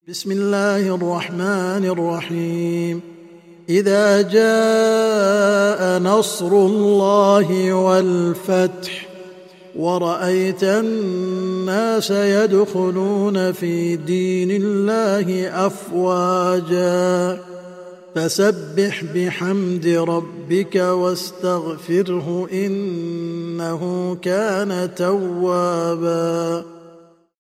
بسم الله الرحمن الرحيم. إذا جاء نصر الله والفتح ورأيت الناس يدخلون في دين الله أفواجا فسبح بحمد ربك واستغفره إنه كان توابا.